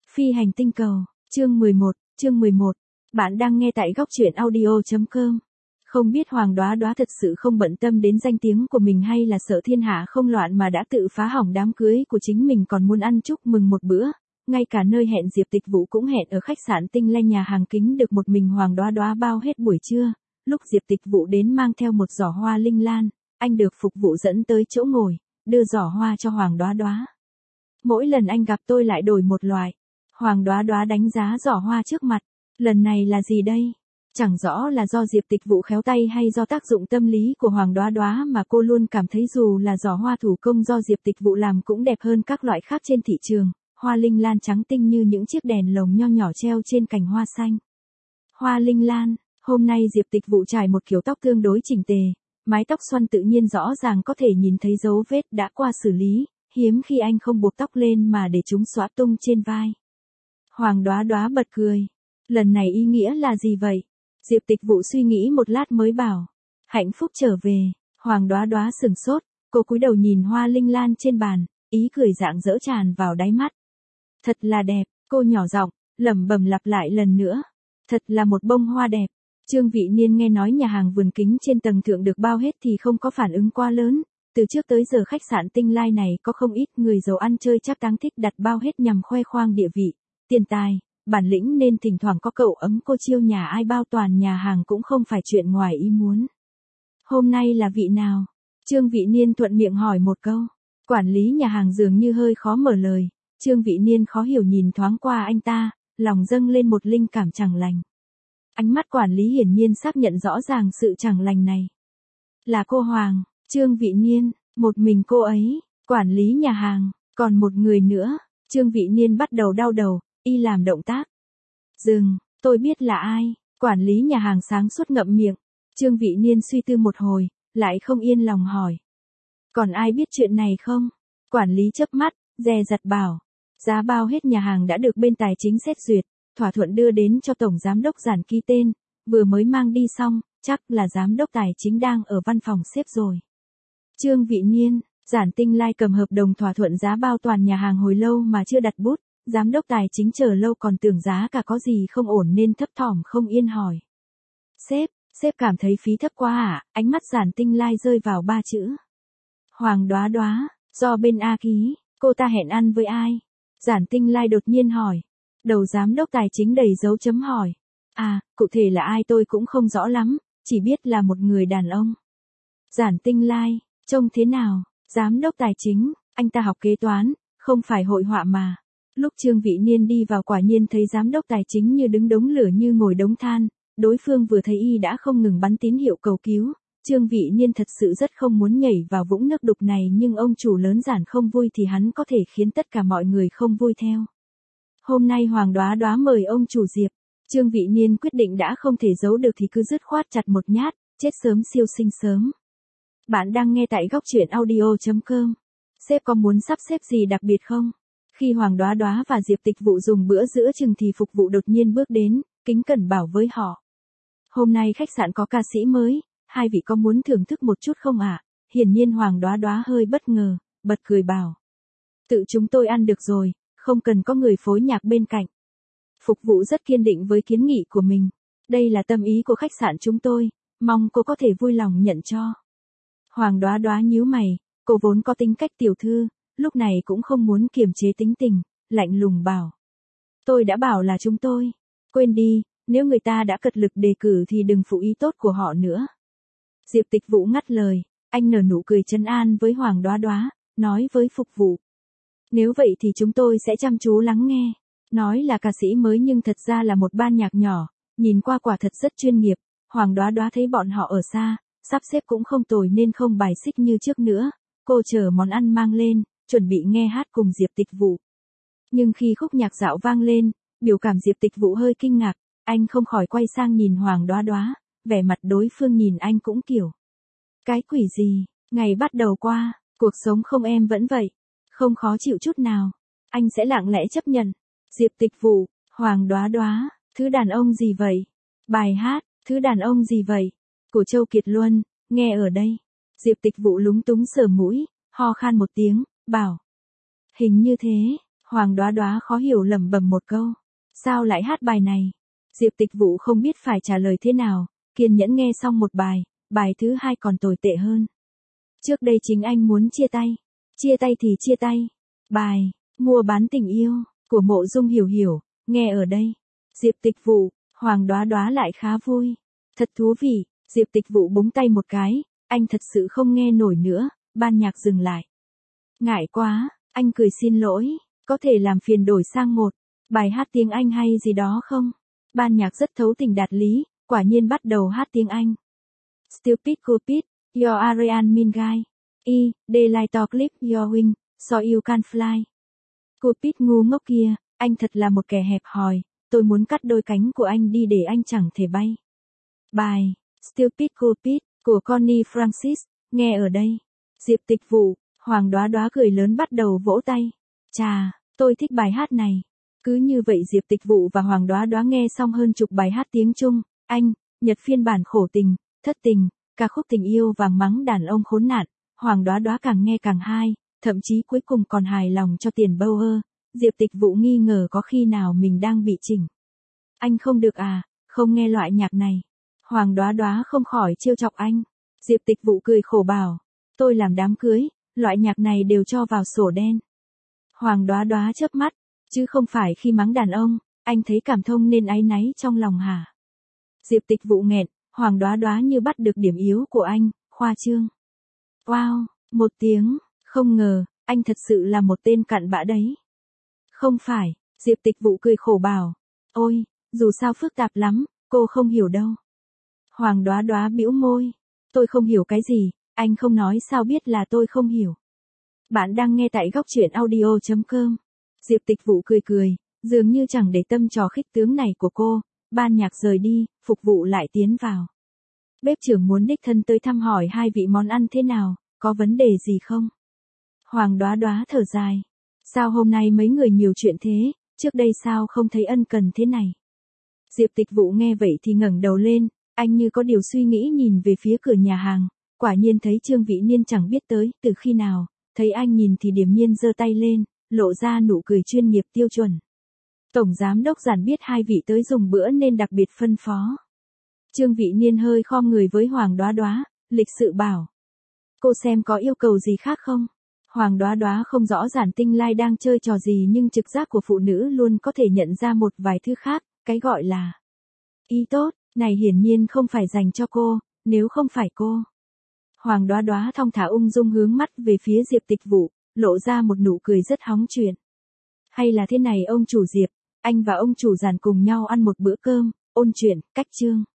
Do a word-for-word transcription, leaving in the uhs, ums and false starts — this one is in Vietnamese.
Phi hành tinh cầu, chương mười một, chương mười một. Bạn đang nghe tại góc truyện audio chấm com. Không biết Hoàng Đóa Đóa thật sự không bận tâm đến danh tiếng của mình hay là sợ thiên hạ không loạn mà đã tự phá hỏng đám cưới của chính mình còn muốn ăn chúc mừng một bữa. Ngay cả nơi hẹn Diệp Tịch Vũ cũng hẹn ở khách sạn Tinh Lanh nhà hàng kính được một mình Hoàng Đóa Đóa bao hết buổi trưa. Lúc Diệp Tịch Vũ đến mang theo một giỏ hoa linh lan, anh được phục vụ dẫn tới chỗ ngồi, đưa giỏ hoa cho Hoàng Đóa Đóa. Mỗi lần anh gặp tôi lại đổi một loại. Hoàng Đóa Đóa đánh giá giỏ hoa trước mặt. Lần này là gì đây? Chẳng rõ là do Diệp Tịch Vũ khéo tay hay do tác dụng tâm lý của Hoàng Đóa Đóa mà cô luôn cảm thấy dù là giỏ hoa thủ công do Diệp Tịch Vũ làm cũng đẹp hơn các loại khác trên thị trường. Hoa linh lan trắng tinh như những chiếc đèn lồng nho nhỏ treo trên cành hoa xanh. Hoa linh lan, hôm nay Diệp Tịch Vũ trải một kiểu tóc tương đối chỉnh tề, mái tóc xoăn tự nhiên rõ ràng có thể nhìn thấy dấu vết đã qua xử lý, hiếm khi anh không buộc tóc lên mà để chúng xõa tung trên vai. Hoàng Đóa Đóa bật cười. Lần này ý nghĩa là gì vậy? Diệp Tịch Vũ suy nghĩ một lát mới bảo. Hạnh phúc trở về. Hoàng Đóa Đóa sừng sốt, cô cúi đầu nhìn hoa linh lan trên bàn, ý cười rạng rỡ tràn vào đáy mắt. Thật là đẹp, cô nhỏ giọng, lẩm bẩm lặp lại lần nữa. Thật là một bông hoa đẹp. Trương Vị Niên nghe nói nhà hàng vườn kính trên tầng thượng được bao hết thì không có phản ứng quá lớn. Từ trước tới giờ khách sạn Tinh Lai này có không ít người giàu ăn chơi chắc táng thích đặt bao hết nhằm khoe khoang địa vị, tiền tài, bản lĩnh nên thỉnh thoảng có cậu ấm cô chiêu nhà ai bao toàn nhà hàng cũng không phải chuyện ngoài ý muốn. Hôm nay là vị nào? Trương Vị Niên thuận miệng hỏi một câu. Quản lý nhà hàng dường như hơi khó mở lời. Trương Vị Niên khó hiểu nhìn thoáng qua anh ta, lòng dâng lên một linh cảm chẳng lành. Ánh mắt quản lý hiển nhiên xác nhận rõ ràng sự chẳng lành này. Là cô Hoàng. Trương Vị Niên, một mình cô ấy, quản lý nhà hàng, còn một người nữa. Trương Vị Niên bắt đầu đau đầu, y làm động tác. Dừng, tôi biết là ai. Quản lý nhà hàng sáng suốt ngậm miệng. Trương Vị Niên suy tư một hồi, lại không yên lòng hỏi. Còn ai biết chuyện này không? Quản lý chớp mắt, dè dặt bảo. Giá bao hết nhà hàng đã được bên tài chính xét duyệt, thỏa thuận đưa đến cho tổng giám đốc Giản ký tên, vừa mới mang đi xong, chắc là giám đốc tài chính đang ở văn phòng xếp rồi. Trương Vị Niên, Giản Tinh Lai cầm hợp đồng thỏa thuận giá bao toàn nhà hàng hồi lâu mà chưa đặt bút, giám đốc tài chính chờ lâu còn tưởng giá cả có gì không ổn nên thấp thỏm không yên hỏi. Sếp, sếp cảm thấy phí thấp quá à? Ánh mắt Giản Tinh Lai rơi vào ba chữ. Hoàng Đóa Đóa, do bên A ký, cô ta hẹn ăn với ai? Giản Tinh Lai đột nhiên hỏi. Đầu giám đốc tài chính đầy dấu chấm hỏi. À, cụ thể là ai tôi cũng không rõ lắm, chỉ biết là một người đàn ông. Giản Tinh Lai. Trông thế nào? Giám đốc tài chính, anh ta học kế toán, không phải hội họa mà. Lúc Trương Vị Niên đi vào quả nhiên thấy giám đốc tài chính như đứng đống lửa như ngồi đống than, đối phương vừa thấy y đã không ngừng bắn tín hiệu cầu cứu. Trương Vị Niên thật sự rất không muốn nhảy vào vũng nước đục này nhưng ông chủ lớn Giản không vui thì hắn có thể khiến tất cả mọi người không vui theo. Hôm nay Hoàng Đóa Đóa mời ông chủ Diệp. Trương Vị Niên quyết định đã không thể giấu được thì cứ dứt khoát chặt một nhát, chết sớm siêu sinh sớm. Bạn đang nghe tại góc truyện audio chấm com. Sếp có muốn sắp xếp gì đặc biệt không? Khi Hoàng Đóa Đóa và Diệp Tịch Vũ dùng bữa giữa chừng thì phục vụ đột nhiên bước đến, kính cẩn bảo với họ. Hôm nay khách sạn có ca sĩ mới, hai vị có muốn thưởng thức một chút không ạ? À? Hiển nhiên Hoàng Đóa Đóa hơi bất ngờ, bật cười bảo. Tự chúng tôi ăn được rồi, không cần có người phối nhạc bên cạnh. Phục vụ rất kiên định với kiến nghị của mình. Đây là tâm ý của khách sạn chúng tôi, mong cô có thể vui lòng nhận cho. Hoàng Đóa Đóa nhíu mày, cô vốn có tính cách tiểu thư, lúc này cũng không muốn kiềm chế tính tình, lạnh lùng bảo. Tôi đã bảo là chúng tôi. Quên đi, nếu người ta đã cật lực đề cử thì đừng phụ ý tốt của họ nữa. Diệp Tịch Vũ ngắt lời, anh nở nụ cười trấn an với Hoàng Đóa Đóa, nói với phục vụ. Nếu vậy thì chúng tôi sẽ chăm chú lắng nghe. Nói là ca sĩ mới nhưng thật ra là một ban nhạc nhỏ, nhìn qua quả thật rất chuyên nghiệp. Hoàng Đóa Đóa thấy bọn họ ở xa, sắp xếp cũng không tồi nên không bài xích như trước nữa. Cô chờ món ăn mang lên, chuẩn bị nghe hát cùng Diệp Tịch Vũ. Nhưng khi khúc nhạc dạo vang lên, biểu cảm Diệp Tịch Vũ hơi kinh ngạc, anh không khỏi quay sang nhìn Hoàng Đóa Đóa, vẻ mặt đối phương nhìn anh cũng kiểu. Cái quỷ gì, ngày bắt đầu qua, cuộc sống không em vẫn vậy, không khó chịu chút nào, anh sẽ lặng lẽ chấp nhận. Diệp Tịch Vũ, Hoàng Đóa Đóa, thứ đàn ông gì vậy? Bài hát, thứ đàn ông gì vậy? Của Châu Kiệt Luân, nghe ở đây. Diệp Tịch Vũ lúng túng sờ mũi, ho khan một tiếng, bảo. Hình như thế. Hoàng Đóa Đóa khó hiểu lẩm bẩm một câu. Sao lại hát bài này? Diệp Tịch Vũ không biết phải trả lời thế nào, kiên nhẫn nghe xong một bài, bài thứ hai còn tồi tệ hơn. Trước đây chính anh muốn chia tay. Chia tay thì chia tay. Bài, mua bán tình yêu, của Mộ Dung Hiểu Hiểu, nghe ở đây. Diệp Tịch Vũ, Hoàng Đóa Đóa lại khá vui. Thật thú vị, Diệp Tịch Vũ búng tay một cái, anh thật sự không nghe nổi nữa, ban nhạc dừng lại. Ngại quá, anh cười xin lỗi, có thể làm phiền đổi sang một bài hát tiếng Anh hay gì đó không? Ban nhạc rất thấu tình đạt lý, quả nhiên bắt đầu hát tiếng Anh. Stupid Cupid, your Ariane mean guy. I, they like to clip your wing, so you can fly. Cupid ngu ngốc kia, anh thật là một kẻ hẹp hòi, tôi muốn cắt đôi cánh của anh đi để anh chẳng thể bay. Bài, Stupid Cupid, của Connie Francis, nghe ở đây. Diệp Tịch Vũ, Hoàng Đóa Đóa cười lớn bắt đầu vỗ tay. Chà, tôi thích bài hát này. Cứ như vậy Diệp Tịch Vũ và Hoàng Đóa Đóa nghe xong hơn chục bài hát tiếng Trung, Anh, Nhật phiên bản khổ tình, thất tình, ca khúc tình yêu và mắng đàn ông khốn nạn. Hoàng Đóa Đóa càng nghe càng hay, thậm chí cuối cùng còn hài lòng cho tiền Bauer. Diệp Tịch Vũ nghi ngờ có khi nào mình đang bị chỉnh. Anh không được à, không nghe loại nhạc này. Hoàng Đóa Đóa không khỏi trêu chọc anh. Diệp Tịch Vũ cười khổ bảo, tôi làm đám cưới, loại nhạc này đều cho vào sổ đen. Hoàng Đóa Đóa chớp mắt, chứ không phải khi mắng đàn ông, anh thấy cảm thông nên áy náy trong lòng hả? Diệp Tịch Vũ nghẹn, Hoàng Đóa Đóa như bắt được điểm yếu của anh, khoa trương. Wow, một tiếng, không ngờ, anh thật sự là một tên cặn bã đấy. Không phải, Diệp Tịch Vũ cười khổ bảo, ôi, dù sao phức tạp lắm, cô không hiểu đâu. Hoàng Đóa Đóa bĩu môi, tôi không hiểu cái gì, anh không nói sao biết là tôi không hiểu. Bạn đang nghe tại góc truyện audio chấm com. Diệp Tịch Vũ cười cười, dường như chẳng để tâm trò khích tướng này của cô, ban nhạc rời đi, phục vụ lại tiến vào. Bếp trưởng muốn đích thân tới thăm hỏi hai vị món ăn thế nào, có vấn đề gì không? Hoàng Đóa Đóa thở dài. Sao hôm nay mấy người nhiều chuyện thế, trước đây sao không thấy ân cần thế này? Diệp Tịch Vũ nghe vậy thì ngẩng đầu lên, anh như có điều suy nghĩ nhìn về phía cửa nhà hàng, quả nhiên thấy Trương Vĩ Niên chẳng biết tới từ khi nào, thấy anh nhìn thì điềm nhiên giơ tay lên, lộ ra nụ cười chuyên nghiệp tiêu chuẩn. Tổng giám đốc Giản biết hai vị tới dùng bữa nên đặc biệt phân phó. Trương Vĩ Niên hơi khom người với Hoàng Đóa Đóa, lịch sự bảo. Cô xem có yêu cầu gì khác không? Hoàng Đóa Đóa không rõ Giản Tinh Lai đang chơi trò gì nhưng trực giác của phụ nữ luôn có thể nhận ra một vài thứ khác, cái gọi là ý tốt, này hiển nhiên không phải dành cho cô, nếu không phải cô. Hoàng Đóa Đóa thong thả ung dung hướng mắt về phía Diệp Tịch Vũ, lộ ra một nụ cười rất hóng chuyện. Hay là thế này ông chủ Diệp, anh và ông chủ Giản cùng nhau ăn một bữa cơm, ôn chuyện, cách chương.